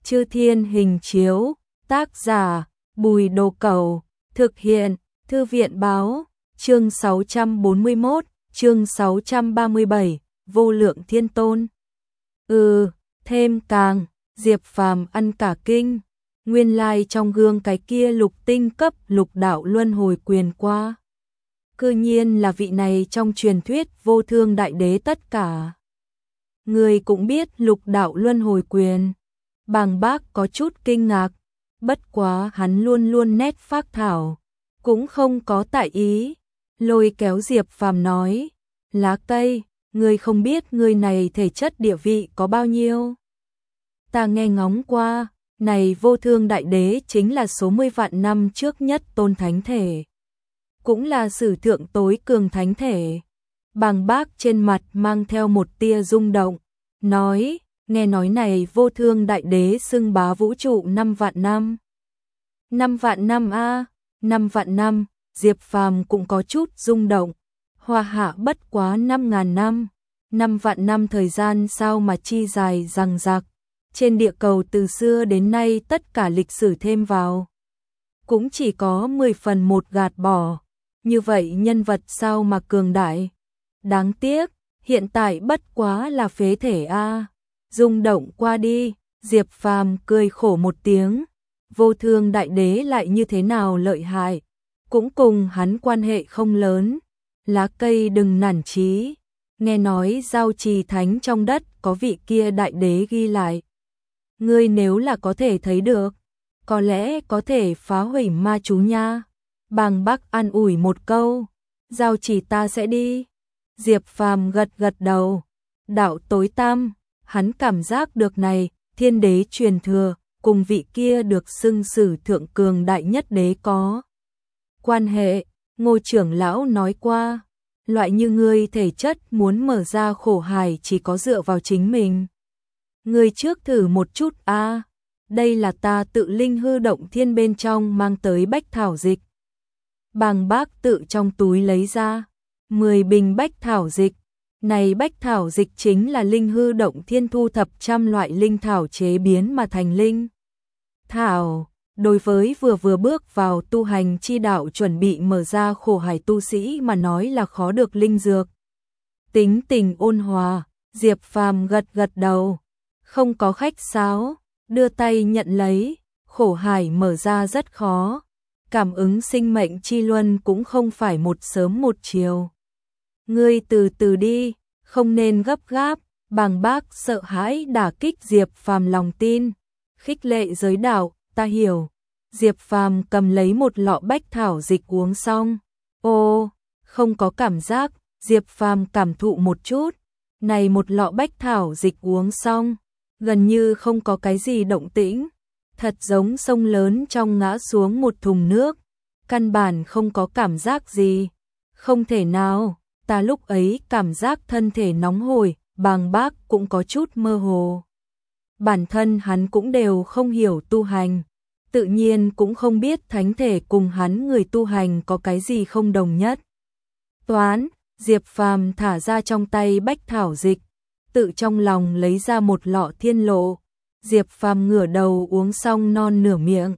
Chư Thiên Hình Chiếu, tác giả Bùi Đồ Cẩu, thực hiện Thư viện Báo, chương 641, chương 637, Vô Lượng Thiên Tôn. Thêm càng, Diệp Phàm ăn cả kinh, nguyên lai trong gương cái kia lục tinh cấp lục đạo luân hồi quyền qua. Cư nhiên là vị này trong truyền thuyết vô thương đại đế tất cả. Người cũng biết lục đạo luân hồi quyền. Bàng Bác có chút kinh ngạc, bất quá hắn luôn luôn nét phác thảo, cũng không có tại ý. Lôi kéo Diệp Phàm nói, Lá Cây, ngươi không biết người này thể chất địa vị có bao nhiêu. Ta nghe ngóng qua, này vô thương đại đế chính là số 10 vạn năm trước nhất tôn thánh thể. Cũng là sử thượng tối cường thánh thể. Bàng Bác trên mặt mang theo một tia rung động, nói, nghe nói này vô thương đại đế xưng bá vũ trụ 5 vạn năm. 5 vạn năm a, 5 vạn năm, Diệp Phàm cũng có chút rung động. Hoa hạ bất quá 5.000 năm, 5 vạn năm thời gian sao mà chi dài dằng dặc. Trên địa cầu từ xưa đến nay tất cả lịch sử thêm vào, cũng chỉ có 10 phần 1 gạt bỏ. Như vậy nhân vật sao mà cường đại. Đáng tiếc, hiện tại bất quá là phế thể a. Rung động qua đi, Diệp Phàm cười khổ một tiếng. Vô thương đại đế lại như thế nào lợi hại, cũng cùng hắn quan hệ không lớn. Lá Cây đừng nản chí, nghe nói giao trì thánh trong đất có vị kia đại đế ghi lại. Ngươi nếu là có thể thấy được, có lẽ có thể phá hủy ma chú nha. Bàng Bác an ủi một câu, giao trì ta sẽ đi. Diệp Phàm gật gật đầu. Đạo tối tăm, hắn cảm giác được này, thiên đế truyền thừa, cùng vị kia được xưng sử thượng cường đại nhất đế có quan hệ. Ngô trưởng lão nói qua, loại như ngươi thể chất muốn mở ra khổ hải chỉ có dựa vào chính mình. Ngươi trước thử một chút a. Đây là ta tự linh hư động thiên bên trong mang tới bách thảo dịch. Bàng Bác tự trong túi lấy ra 10 bình bách thảo dịch. Này bách thảo dịch chính là linh hư động thiên thu thập trăm loại linh thảo chế biến mà thành linh thảo. Đối với vừa bước vào tu hành chi đạo chuẩn bị mở ra khổ hải tu sĩ mà nói là khó được linh dược. Tính tình ôn hòa, Diệp Phàm gật gật đầu, không có khách sáo, đưa tay nhận lấy. Khổ hải mở ra rất khó, cảm ứng sinh mệnh chi luân cũng không phải một sớm một chiều. Ngươi từ từ đi, không nên gấp gáp. Bàng Bác sợ hãi đả kích Diệp Phàm lòng tin, khích lệ giới đạo, ta hiểu. Diệp Phàm cầm lấy một lọ bách thảo dịch uống xong. Ô, không có cảm giác. Diệp Phàm cảm thụ một chút. Này một lọ bách thảo dịch uống xong, gần như không có cái gì động tĩnh. Thật giống sông lớn trong ngã xuống một thùng nước, căn bản không có cảm giác gì. Không thể nào, ta lúc ấy cảm giác thân thể nóng hổi. Bàng Bác cũng có chút mơ hồ. Bản thân hắn cũng đều không hiểu tu hành, tự nhiên cũng không biết thánh thể cùng hắn người tu hành có cái gì không đồng nhất. Toán, Diệp Phàm thả ra trong tay bách thảo dịch, tự trong lòng lấy ra một lọ thiên lộ. Diệp Phàm ngửa đầu uống xong non nửa miệng,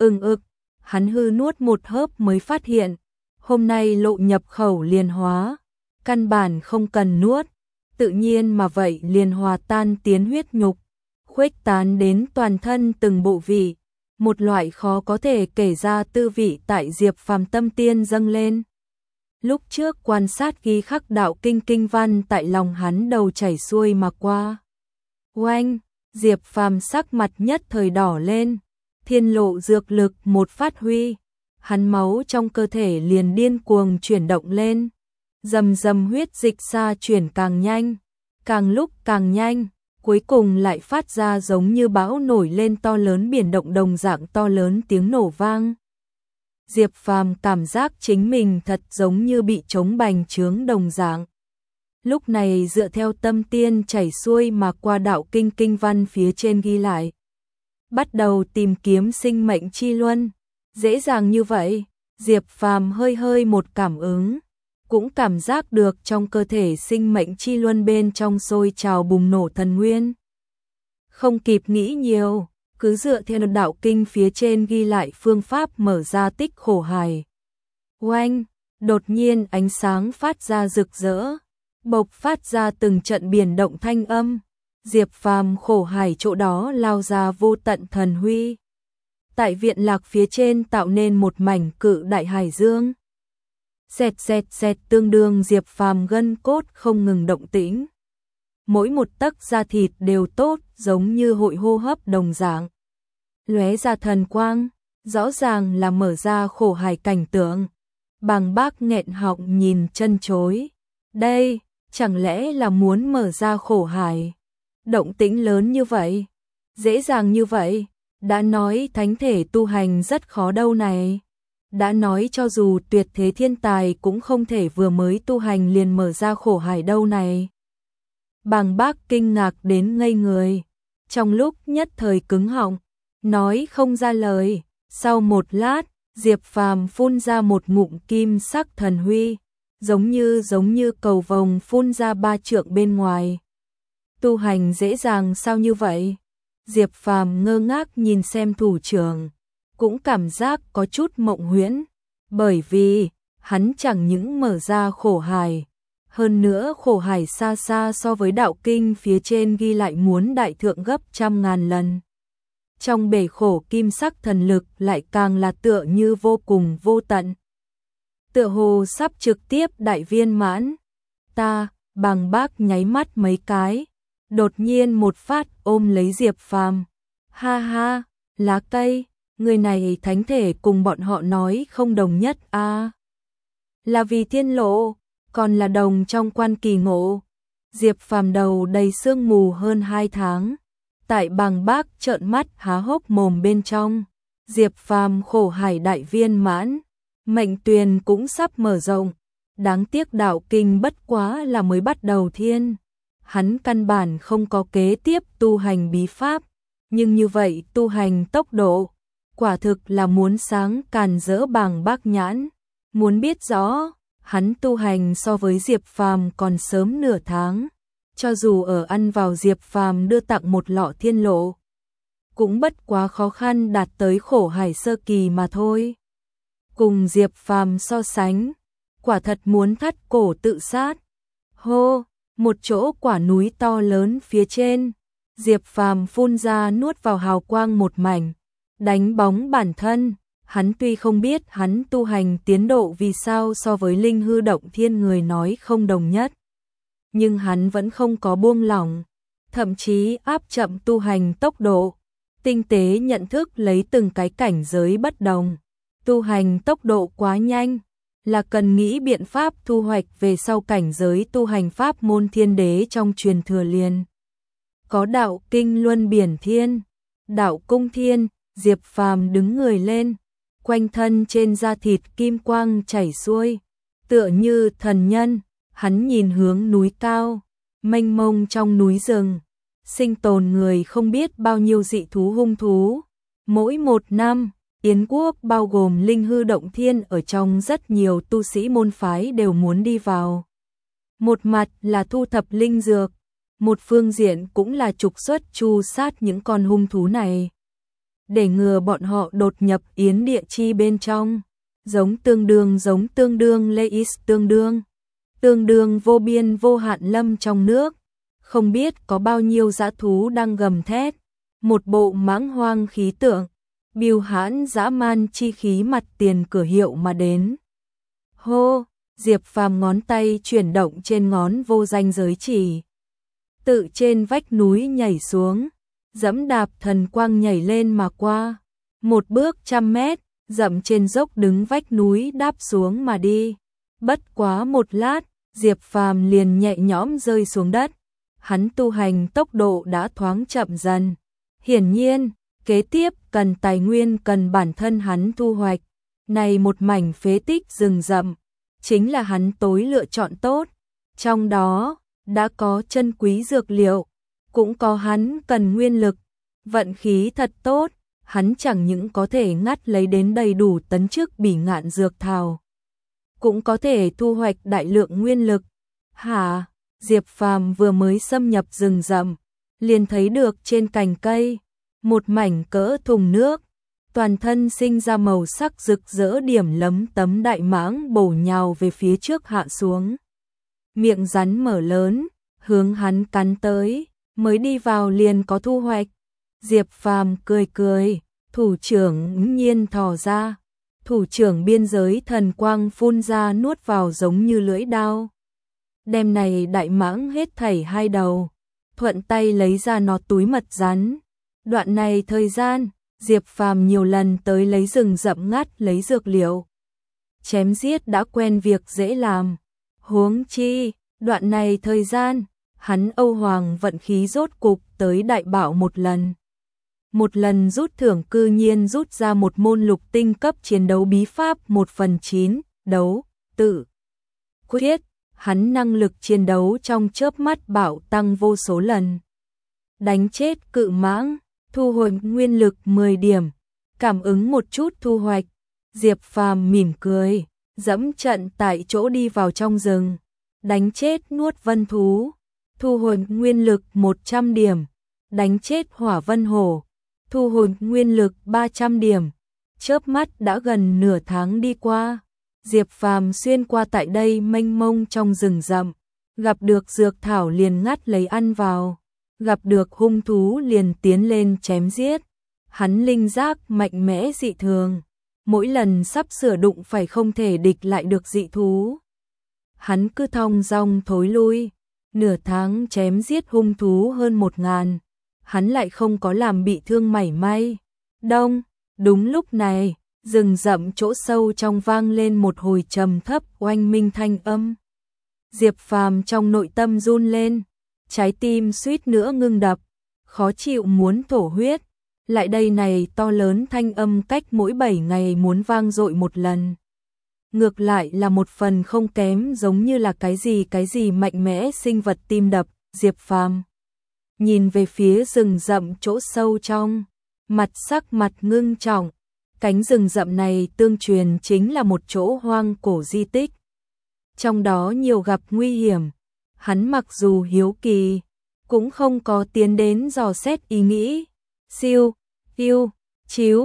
hắn hư nuốt một hớp mới phát hiện, hôm nay lộ nhập khẩu liền hóa, căn bản không cần nuốt, tự nhiên mà vậy liền hòa tan tiến huyết nhục, khuếch tán đến toàn thân từng bộ vị, một loại khó có thể kể ra tư vị tại Diệp Phàm tâm tiên dâng lên. Lúc trước quan sát ghi khắc đạo kinh văn tại lòng hắn đầu chảy xuôi mà qua. Oanh! Diệp Phàm sắc mặt nhất thời đỏ lên, thiên lộ dược lực một phát huy, hắn máu trong cơ thể liền điên cuồng chuyển động lên, rầm rầm huyết dịch xa chuyển càng nhanh, càng lúc càng nhanh, cuối cùng lại phát ra giống như bão nổi lên to lớn biển động đồng dạng to lớn tiếng nổ vang. Diệp Phàm cảm giác chính mình thật giống như bị trống bành trướng đồng dạng. Lúc này dựa theo tâm tiên chảy xuôi mà qua đạo kinh văn phía trên ghi lại, bắt đầu tìm kiếm sinh mệnh chi luân. Dễ dàng như vậy, Diệp Phàm hơi một cảm ứng, cũng cảm giác được trong cơ thể sinh mệnh chi luân bên trong sôi trào bùng nổ thần nguyên. Không kịp nghĩ nhiều, cứ dựa theo đạo kinh phía trên ghi lại phương pháp mở ra tích khổ hải. Oanh, đột nhiên ánh sáng phát ra rực rỡ, bộc phát ra từng trận biển động thanh âm. Diệp Phàm khổ hải chỗ đó lao ra vô tận thần huy. Tại viện lạc phía trên tạo nên một mảnh cự đại hải dương. Xẹt xẹt xẹt, tương đương Diệp Phàm gân cốt không ngừng động tĩnh. Mỗi một tấc da thịt đều tốt, giống như hội hô hấp đồng dạng. Lóe ra thần quang, rõ ràng là mở ra khổ hải cảnh tượng. Bàng Bác nghẹn họng nhìn chân chối. Đây, chẳng lẽ là muốn mở ra khổ hải? Động tĩnh lớn như vậy, dễ dàng như vậy, đã nói thánh thể tu hành rất khó đâu này. Đã nói cho dù tuyệt thế thiên tài cũng không thể vừa mới tu hành liền mở ra khổ hải đâu này. Bàng Bác kinh ngạc đến ngây người, trong lúc nhất thời cứng họng, nói không ra lời. Sau một lát, Diệp Phàm phun ra một ngụm kim sắc thần huy, giống như cầu vồng phun ra 3 trượng bên ngoài. Tu hành dễ dàng sao như vậy? Diệp Phàm ngơ ngác nhìn xem thủ trưởng, cũng cảm giác có chút mộng huyễn, bởi vì hắn chẳng những mở ra khổ hải, hơn nữa khổ hải xa xa so với đạo kinh phía trên ghi lại muốn đại thượng gấp trăm ngàn lần. Trong bể khổ kim sắc thần lực lại càng là tựa như vô cùng vô tận. Tựa hồ sắp trực tiếp đại viên mãn. Bàng Bác nháy mắt mấy cái, đột nhiên một phát ôm lấy Diệp Phàm. Ha ha, lá cây, người này thánh thể cùng bọn họ nói không đồng nhất a. Là vì thiên lộ, còn là đồng trong quan kỳ ngộ. Diệp Phàm đầu đầy sương mù hơn 2 tháng. Tại Bàng Bác trợn mắt há hốc mồm bên trong, Diệp Phàm khổ hải đại viên mãn, mệnh tuyền cũng sắp mở rộng. Đáng tiếc đạo kinh bất quá là mới bắt đầu thiên. Hắn căn bản không có kế tiếp tu hành bí pháp, nhưng như vậy tu hành tốc độ, quả thực là muốn sáng càn rỡ Bàng Bác nhãn. Muốn biết rõ, hắn tu hành so với Diệp Phàm còn sớm nửa tháng. Cho dù ở ăn vào Diệp Phàm đưa tặng một lọ thiên lộ, cũng bất quá khó khăn đạt tới khổ hải sơ kỳ mà thôi. Cùng Diệp Phàm so sánh, quả thật muốn thắt cổ tự sát. Hô, một chỗ quả núi to lớn phía trên, Diệp Phàm phun ra nuốt vào hào quang một mảnh, đánh bóng bản thân. Hắn tuy không biết hắn tu hành tiến độ vì sao so với linh hư động thiên người nói không đồng nhất, nhưng hắn vẫn không có buông lỏng, thậm chí áp chậm tu hành tốc độ, tinh tế nhận thức lấy từng cái cảnh giới bất đồng. Tu hành tốc độ quá nhanh, là cần nghĩ biện pháp thu hoạch về sau cảnh giới tu hành pháp môn thiên đế trong truyền thừa liền. Có đạo kinh luân biển thiên, đạo cung thiên. Diệp Phàm đứng người lên, quanh thân trên da thịt kim quang chảy xuôi, tựa như thần nhân. Hắn nhìn hướng núi cao, mênh mông trong núi rừng, sinh tồn người không biết bao nhiêu dị thú hung thú. Mỗi một năm, Yến quốc bao gồm linh hư động thiên ở trong rất nhiều tu sĩ môn phái đều muốn đi vào. Một mặt là thu thập linh dược, một phương diện cũng là trục xuất tru sát những con hung thú này, để ngừa bọn họ đột nhập Yến địa chi bên trong. Giống tương đương Leis tương đương vô biên vô hạn lâm trong nước, không biết có bao nhiêu dã thú đang gầm thét, một bộ mãng hoang khí tượng, biêu hãn dã man chi khí mặt tiền cửa hiệu mà đến. Hô, Diệp Phàm ngón tay chuyển động trên ngón vô danh giới chỉ, tự trên vách núi nhảy xuống, dẫm đạp thần quang nhảy lên mà qua, một bước 100 mét, dậm trên dốc đứng vách núi đáp xuống mà đi. Bất quá một lát, Diệp Phàm liền nhẹ nhõm rơi xuống đất. Hắn tu hành tốc độ đã thoáng chậm dần. Hiển nhiên, kế tiếp cần tài nguyên cần bản thân hắn thu hoạch. Này một mảnh phế tích rừng rậm, chính là hắn tối lựa chọn tốt. Trong đó, đã có chân quý dược liệu, cũng có hắn cần nguyên lực. Vận khí thật tốt, hắn chẳng những có thể ngắt lấy đến đầy đủ tấn chức bỉ ngạn dược thảo, cũng có thể thu hoạch đại lượng nguyên lực. Hả? Diệp Phàm vừa mới xâm nhập rừng rậm, liền thấy được trên cành cây, một mảnh cỡ thùng nước, toàn thân sinh ra màu sắc rực rỡ điểm lấm tấm đại mãng bổ nhào về phía trước hạ xuống. Miệng rắn mở lớn, hướng hắn cắn tới, mới đi vào liền có thu hoạch. Diệp Phàm cười cười, thủ trưởng nhiên thò ra, thủ trưởng biên giới thần quang phun ra nuốt vào giống như lưỡi dao. Đem này đại mãng hết thảy 2 đầu, thuận tay lấy ra nó túi mật rắn. Đoạn này thời gian, Diệp Phàm nhiều lần tới lấy rừng rậm ngắt lấy dược liệu. Chém giết đã quen việc dễ làm. Huống chi, đoạn này thời gian, hắn Âu Hoàng vận khí rốt cục tới đại bảo một lần. Một lần rút thưởng cư nhiên rút ra một môn lục tinh cấp chiến đấu bí pháp 1/9, đấu, tự, quyết. Hắn năng lực chiến đấu trong chớp mắt bảo tăng vô số lần. Đánh chết cự mãng, thu hồi nguyên lực 10 điểm, cảm ứng một chút thu hoạch. Diệp Phàm mỉm cười, dẫm trận tại chỗ đi vào trong rừng, đánh chết nuốt vân thú, thu hồi nguyên lực 100 điểm, đánh chết hỏa vân hổ, thu hồi nguyên lực 300 điểm. Chớp mắt đã gần nửa tháng đi qua. Diệp Phàm xuyên qua tại đây mênh mông trong rừng rậm, gặp được dược thảo liền ngắt lấy ăn vào, gặp được hung thú liền tiến lên chém giết. Hắn linh giác mạnh mẽ dị thường, mỗi lần sắp sửa đụng phải không thể địch lại được dị thú. Hắn cứ thong dong thối lui, nửa tháng chém giết hung thú hơn 1000, hắn lại không có làm bị thương mảy may. Đúng lúc này, rừng rậm chỗ sâu trong vang lên một hồi trầm thấp oanh minh thanh âm. Diệp Phàm trong nội tâm run lên, trái tim suýt nữa ngưng đập, khó chịu muốn thổ huyết. Lại đây này to lớn thanh âm cách mỗi 7 ngày muốn vang dội một lần. Ngược lại là một phần không kém giống như là cái gì mạnh mẽ sinh vật tim đập. Diệp Phàm nhìn về phía rừng rậm chỗ sâu trong, sắc mặt ngưng trọng. Cánh rừng rậm này tương truyền chính là một chỗ hoang cổ di tích. Trong đó nhiều gặp nguy hiểm. Hắn mặc dù hiếu kỳ, cũng không có tiến đến dò xét ý nghĩ. Siêu, yêu, chiếu,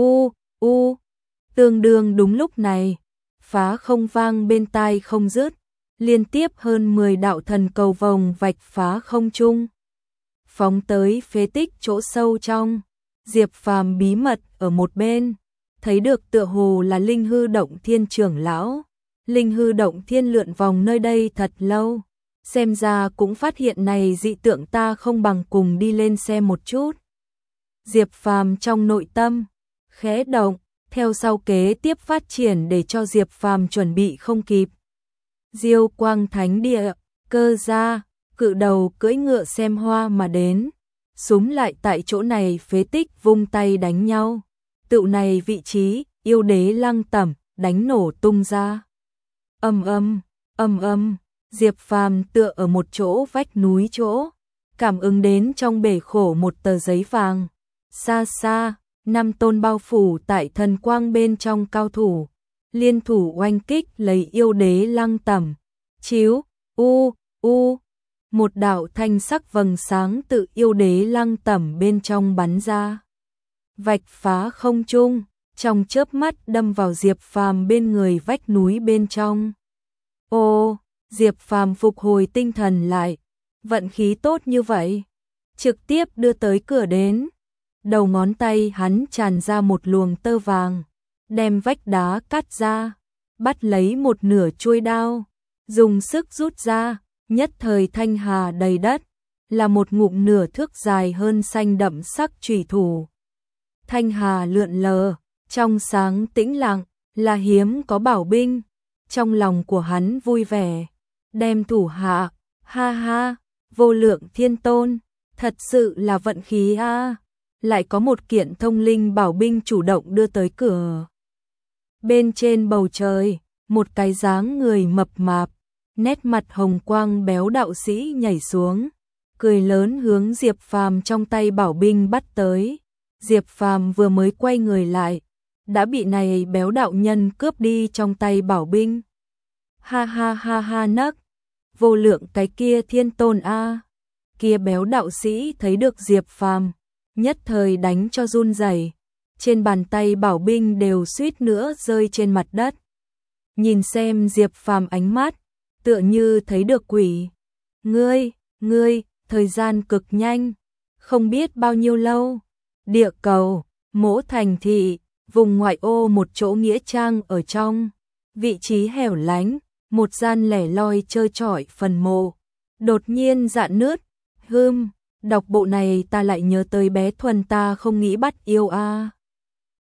tương đương đúng lúc này, phá không vang bên tai không dứt, liên tiếp hơn 10 đạo thần cầu vòng vạch phá không trung, phóng tới phế tích chỗ sâu trong. Diệp Phàm bí mật ở một bên, thấy được tựa hồ là Linh Hư Động Thiên trưởng lão. Linh Hư Động Thiên lượn vòng nơi đây thật lâu, xem ra cũng phát hiện này dị tượng, ta không bằng cùng đi lên xem một chút. Diệp Phàm trong nội tâm khẽ động, theo sau kế tiếp phát triển để cho Diệp Phàm chuẩn bị không kịp. Diêu Quang Thánh Địa, Cơ Gia, cự đầu cưỡi ngựa xem hoa mà đến, súm lại tại chỗ này phế tích vung tay đánh nhau. Tựu này vị trí, yêu đế Lăng Tẩm đánh nổ tung ra. Ầm ầm, Diệp Phàm tựa ở một chỗ vách núi chỗ, cảm ứng đến trong bể khổ một tờ giấy vàng. Xa xa, 5 tôn bao phủ tại thần quang bên trong cao thủ, liên thủ oanh kích lấy yêu đế Lăng Tẩm. Chiếu, một đạo thanh sắc vầng sáng tự yêu đế Lăng Tẩm bên trong bắn ra, vạch phá không trung, trong chớp mắt đâm vào Diệp Phàm bên người vách núi bên trong. Diệp Phàm phục hồi tinh thần lại, vận khí tốt như vậy, trực tiếp đưa tới cửa đến. Đầu ngón tay hắn tràn ra một luồng tơ vàng, đem vách đá cắt ra, bắt lấy một nửa chuôi đao, dùng sức rút ra, nhất thời thanh hà đầy đất, là một ngụm nửa thước dài hơn xanh đậm sắc chủy thủ. Thanh hà lượn lờ, trong sáng tĩnh lặng, là hiếm có bảo binh. Trong lòng của hắn vui vẻ, đem thủ hạ, ha ha, vô lượng thiên tôn, thật sự là vận khí a. Lại có một kiện thông linh bảo binh chủ động đưa tới cửa. Bên trên bầu trời, một cái dáng người mập mạp, nét mặt hồng quang béo đạo sĩ nhảy xuống, cười lớn hướng Diệp Phàm trong tay bảo binh bắt tới. Diệp Phàm vừa mới quay người lại, đã bị này béo đạo nhân cướp đi trong tay bảo binh. Ha ha ha ha nấc, vô lượng cái kia thiên tôn a. Kia béo đạo sĩ thấy được Diệp Phàm, nhất thời đánh cho run rẩy. Trên bàn tay bảo binh đều suýt nữa rơi trên mặt đất. Nhìn xem Diệp Phàm ánh mắt, tựa như thấy được quỷ. Ngươi, thời gian cực nhanh, không biết bao nhiêu lâu. Địa cầu, Mỗ thành thị, vùng ngoại ô một chỗ nghĩa trang ở trong. Vị trí hẻo lánh, một gian lẻ loi trơ trọi phần mộ. Đột nhiên rạn nứt, đọc bộ này ta lại nhớ tới bé Thuần ta không nghĩ bắt yêu a.